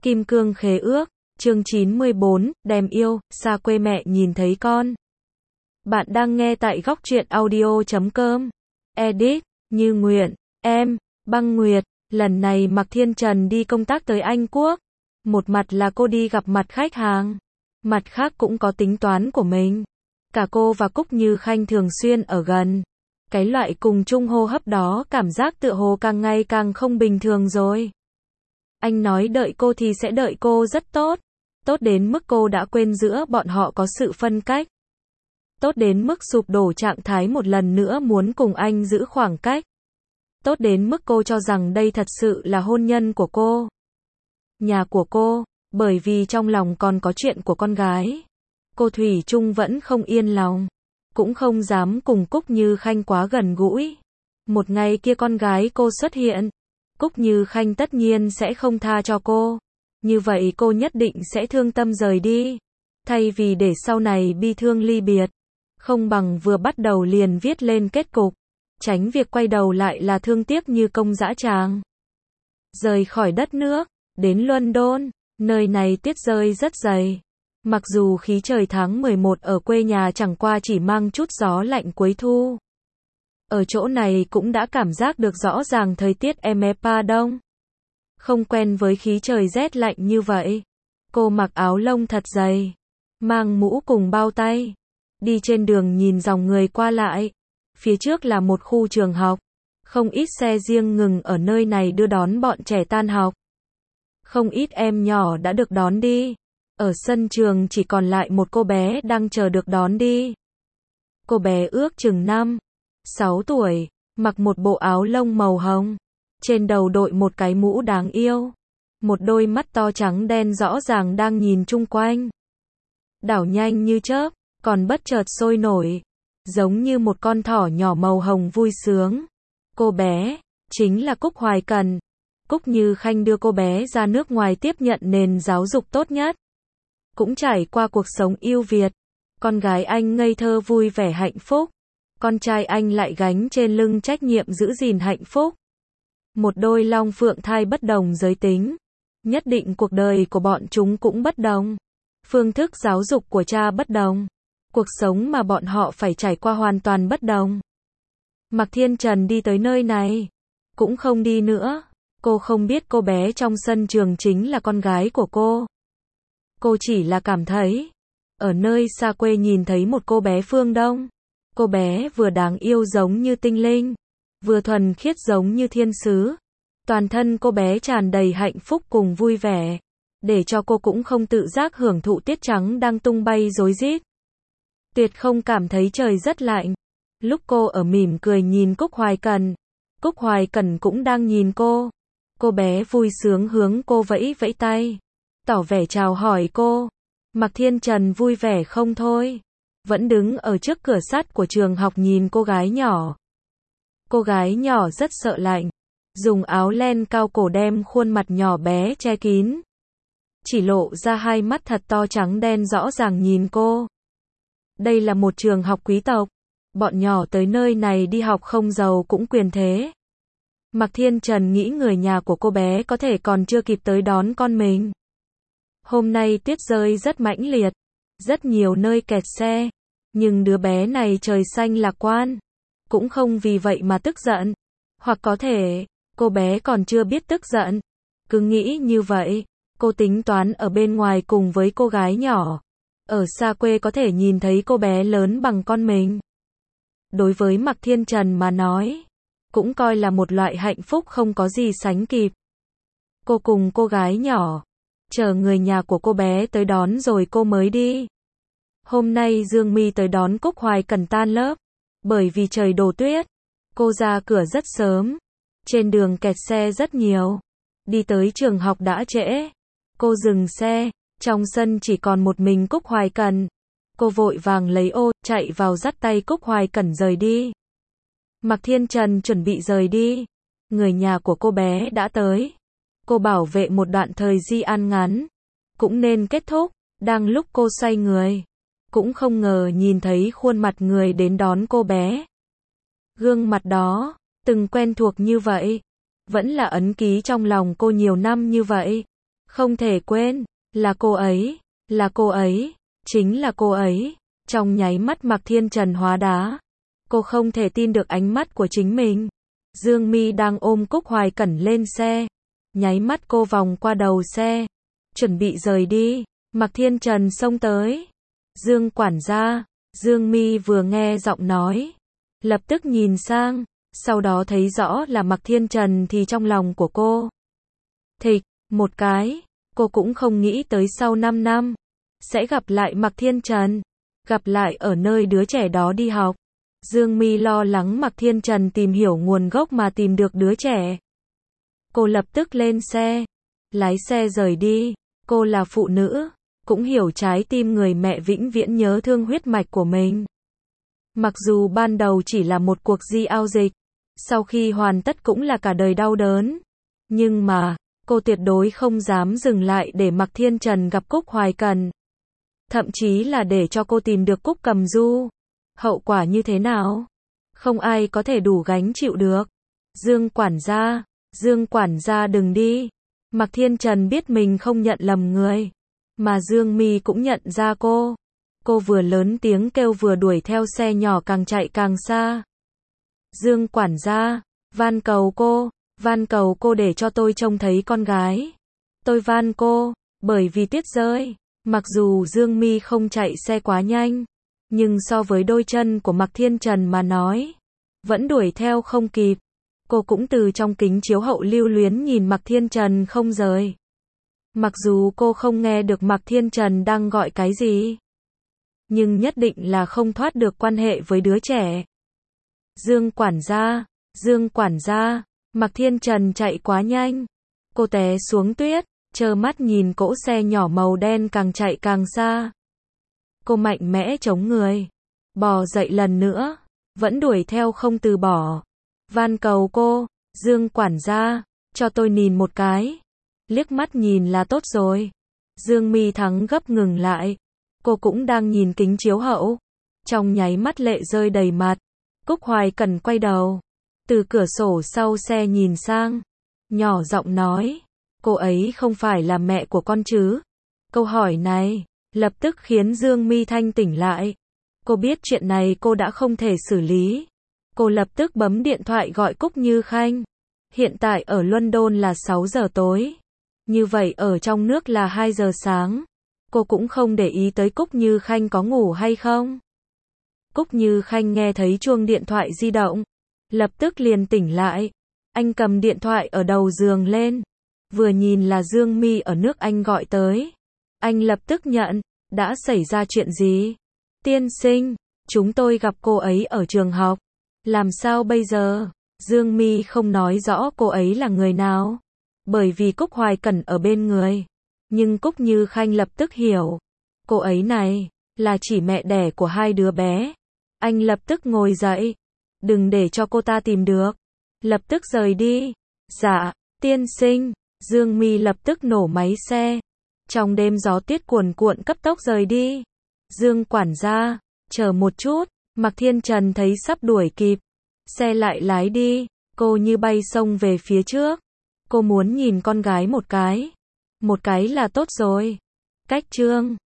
Kim cương khế ước, chương 94, đem yêu, xa quê mẹ nhìn thấy con. Bạn đang nghe tại góc truyện audio.com. Edit, Như Nguyện, em, Băng Nguyệt, lần này Mạc Thiên Trần đi công tác tới Anh Quốc. Một mặt là cô đi gặp mặt khách hàng, mặt khác cũng có tính toán của mình. Cả cô và Cúc Như Khanh thường xuyên ở gần. Cái loại cùng chung hô hấp đó cảm giác tựa hồ càng ngày càng không bình thường rồi. Anh nói đợi cô thì sẽ đợi cô rất tốt. Tốt đến mức cô đã quên giữa bọn họ có sự phân cách. Tốt đến mức sụp đổ trạng thái một lần nữa muốn cùng anh giữ khoảng cách. Tốt đến mức cô cho rằng đây thật sự là hôn nhân của cô. Nhà của cô, bởi vì trong lòng còn có chuyện của con gái. Cô thủy chung vẫn không yên lòng. Cũng không dám cùng Cúc Như Khanh quá gần gũi. Một ngày kia con gái cô xuất hiện. Cúc Như Khanh tất nhiên sẽ không tha cho cô. Như vậy cô nhất định sẽ thương tâm rời đi. Thay vì để sau này bi thương ly biệt. Không bằng vừa bắt đầu liền viết lên kết cục. Tránh việc quay đầu lại là thương tiếc như công dã tràng. Rời khỏi đất nước, đến London, nơi này tuyết rơi rất dày. Mặc dù khí trời tháng 11 ở quê nhà chẳng qua chỉ mang chút gió lạnh cuối thu. Ở chỗ này cũng đã cảm giác được rõ ràng thời tiết Emepa đông. Không quen với khí trời rét lạnh như vậy. Cô mặc áo lông thật dày, mang mũ cùng bao tay. Đi trên đường nhìn dòng người qua lại. Phía trước là một khu trường học. Không ít xe riêng ngừng ở nơi này đưa đón bọn trẻ tan học. Không ít em nhỏ đã được đón đi. Ở sân trường chỉ còn lại một cô bé đang chờ được đón đi. Cô bé ước chừng 5-6 tuổi, mặc một bộ áo lông màu hồng. Trên đầu đội một cái mũ đáng yêu. Một đôi mắt to trắng đen rõ ràng đang nhìn chung quanh. Đảo nhanh như chớp, còn bất chợt sôi nổi. Giống như một con thỏ nhỏ màu hồng vui sướng. Cô bé, chính là Cúc Hoài Cần. Cúc Như Khanh đưa cô bé ra nước ngoài tiếp nhận nền giáo dục tốt nhất. Cũng trải qua cuộc sống yêu Việt. Con gái anh ngây thơ vui vẻ hạnh phúc. Con trai anh lại gánh trên lưng trách nhiệm giữ gìn hạnh phúc. Một đôi long phượng thai bất đồng giới tính. Nhất định cuộc đời của bọn chúng cũng bất đồng. Phương thức giáo dục của cha bất đồng. Cuộc sống mà bọn họ phải trải qua hoàn toàn bất đồng. Mạc Thiên Trần đi tới nơi này. Cũng không đi nữa. Cô không biết cô bé trong sân trường chính là con gái của cô. Cô chỉ là cảm thấy. Ở nơi xa quê nhìn thấy một cô bé phương Đông. Cô bé vừa đáng yêu giống như tinh linh. Vừa thuần khiết giống như thiên sứ. Toàn thân cô bé tràn đầy hạnh phúc cùng vui vẻ. Để cho cô cũng không tự giác hưởng thụ tiết trắng đang tung bay rối rít. Tuyệt không cảm thấy trời rất lạnh. Lúc cô ở mỉm cười nhìn Cúc Hoài Cần. Cúc Hoài Cần cũng đang nhìn cô. Cô bé vui sướng hướng cô vẫy vẫy tay. Tỏ vẻ chào hỏi cô. Mạc Thiên Trần vui vẻ không thôi. Vẫn đứng ở trước cửa sắt của trường học nhìn cô gái nhỏ. Cô gái nhỏ rất sợ lạnh. Dùng áo len cao cổ đem khuôn mặt nhỏ bé che kín. Chỉ lộ ra hai mắt thật to trắng đen rõ ràng nhìn cô. Đây là một trường học quý tộc. Bọn nhỏ tới nơi này đi học không giàu cũng quyền thế. Mạc Thiên Trần nghĩ người nhà của cô bé có thể còn chưa kịp tới đón con mình. Hôm nay tuyết rơi rất mãnh liệt. Rất nhiều nơi kẹt xe. Nhưng đứa bé này trời xanh lạc quan. Cũng không vì vậy mà tức giận. Hoặc có thể, cô bé còn chưa biết tức giận. Cứ nghĩ như vậy, cô tính toán ở bên ngoài cùng với cô gái nhỏ. Ở xa quê có thể nhìn thấy cô bé lớn bằng con mình. Đối với Mạc Thiên Trần mà nói, cũng coi là một loại hạnh phúc không có gì sánh kịp. Cô cùng cô gái nhỏ, chờ người nhà của cô bé tới đón rồi cô mới đi. Hôm nay Dương My tới đón Cúc Hoài Cần tan lớp. Bởi vì trời đổ tuyết, cô ra cửa rất sớm. Trên đường kẹt xe rất nhiều. Đi tới trường học đã trễ. Cô dừng xe, trong sân chỉ còn một mình Cúc Hoài Cần. Cô vội vàng lấy ô, chạy vào dắt tay Cúc Hoài Cần rời đi. Mạc Thiên Trần chuẩn bị rời đi. Người nhà của cô bé đã tới. Cô bảo vệ một đoạn thời gian ngắn. Cũng nên kết thúc. Đang lúc cô xoay người. Cũng không ngờ nhìn thấy khuôn mặt người đến đón cô bé. Gương mặt đó, từng quen thuộc như vậy. Vẫn là ấn ký trong lòng cô nhiều năm như vậy. Không thể quên, là cô ấy, là cô ấy, chính là cô ấy. Trong nháy mắt Mạc Thiên Trần hóa đá. Cô không thể tin được ánh mắt của chính mình. Dương Mi đang ôm Cúc Hoài Cẩn lên xe. Nháy mắt cô vòng qua đầu xe. Chuẩn bị rời đi. Mạc Thiên Trần xông tới. Dương quản gia. Dương Mi vừa nghe giọng nói. Lập tức nhìn sang. Sau đó thấy rõ là Mạc Thiên Trần thì trong lòng của cô. Thịch, một cái. Cô cũng không nghĩ tới sau 5 năm. Sẽ gặp lại Mạc Thiên Trần. Gặp lại ở nơi đứa trẻ đó đi học. Dương Mi lo lắng Mạc Thiên Trần tìm hiểu nguồn gốc mà tìm được đứa trẻ. Cô lập tức lên xe. Lái xe rời đi. Cô là phụ nữ. Cũng hiểu trái tim người mẹ vĩnh viễn nhớ thương huyết mạch của mình. Mặc dù ban đầu chỉ là một cuộc giao dịch. Sau khi hoàn tất cũng là cả đời đau đớn. Nhưng mà, cô tuyệt đối không dám dừng lại để Mạc Thiên Trần gặp Cúc Hoài Cẩn. Thậm chí là để cho cô tìm được Cúc Cầm Du. Hậu quả như thế nào? Không ai có thể đủ gánh chịu được. Dương quản gia đừng đi. Mạc Thiên Trần biết mình không nhận lầm người. Mà Dương Mi cũng nhận ra cô. Cô vừa lớn tiếng kêu vừa đuổi theo xe nhỏ càng chạy càng xa. Dương quản gia, van cầu cô để cho tôi trông thấy con gái. Tôi van cô, bởi vì tuyết rơi. Mặc dù Dương Mi không chạy xe quá nhanh, nhưng so với đôi chân của Mạc Thiên Trần mà nói, vẫn đuổi theo không kịp. Cô cũng từ trong kính chiếu hậu lưu luyến nhìn Mạc Thiên Trần không rời. Mặc dù cô không nghe được Mạc Thiên Trần đang gọi cái gì, nhưng nhất định là không thoát được quan hệ với đứa trẻ. Dương quản gia, Mạc Thiên Trần chạy quá nhanh. Cô té xuống tuyết, trơ mắt nhìn cỗ xe nhỏ màu đen càng chạy càng xa. Cô mạnh mẽ chống người, bò dậy lần nữa, vẫn đuổi theo không từ bỏ. Van cầu cô, Dương quản gia, cho tôi nhìn một cái. Liếc mắt nhìn là tốt rồi. Dương Mi thắng gấp ngừng lại. Cô cũng đang nhìn kính chiếu hậu. Trong nháy mắt lệ rơi đầy mặt. Cúc Hoài Cẩn quay đầu. Từ cửa sổ sau xe nhìn sang. Nhỏ giọng nói. Cô ấy không phải là mẹ của con chứ? Câu hỏi này lập tức khiến Dương Mi thanh tỉnh lại. Cô biết chuyện này cô đã không thể xử lý. Cô lập tức bấm điện thoại gọi Cúc Như Khanh. Hiện tại ở London là 6 giờ tối. Như vậy ở trong nước là 2 giờ sáng. Cô cũng không để ý tới Cúc Như Khanh có ngủ hay không. Cúc Như Khanh nghe thấy chuông điện thoại di động. Lập tức liền tỉnh lại. Anh cầm điện thoại ở đầu giường lên. Vừa nhìn là Dương Mi ở nước Anh gọi tới. Anh lập tức nhận. Đã xảy ra chuyện gì? Tiên sinh, chúng tôi gặp cô ấy ở trường học. Làm sao bây giờ? Dương Mi không nói rõ cô ấy là người nào. Bởi vì Cúc Hoài Cẩn ở bên người. Nhưng Cúc Như Khanh lập tức hiểu. Cô ấy này, là chỉ mẹ đẻ của hai đứa bé. Anh lập tức ngồi dậy. Đừng để cho cô ta tìm được. Lập tức rời đi. Dạ, tiên sinh. Dương Mi lập tức nổ máy xe. Trong đêm gió tuyết cuồn cuộn cấp tốc rời đi. Dương quản gia, chờ một chút. Mạc Thiên Trần thấy sắp đuổi kịp. Xe lại lái đi. Cô như bay xông về phía trước. Cô muốn nhìn con gái một cái. Một cái là tốt rồi. Cách chương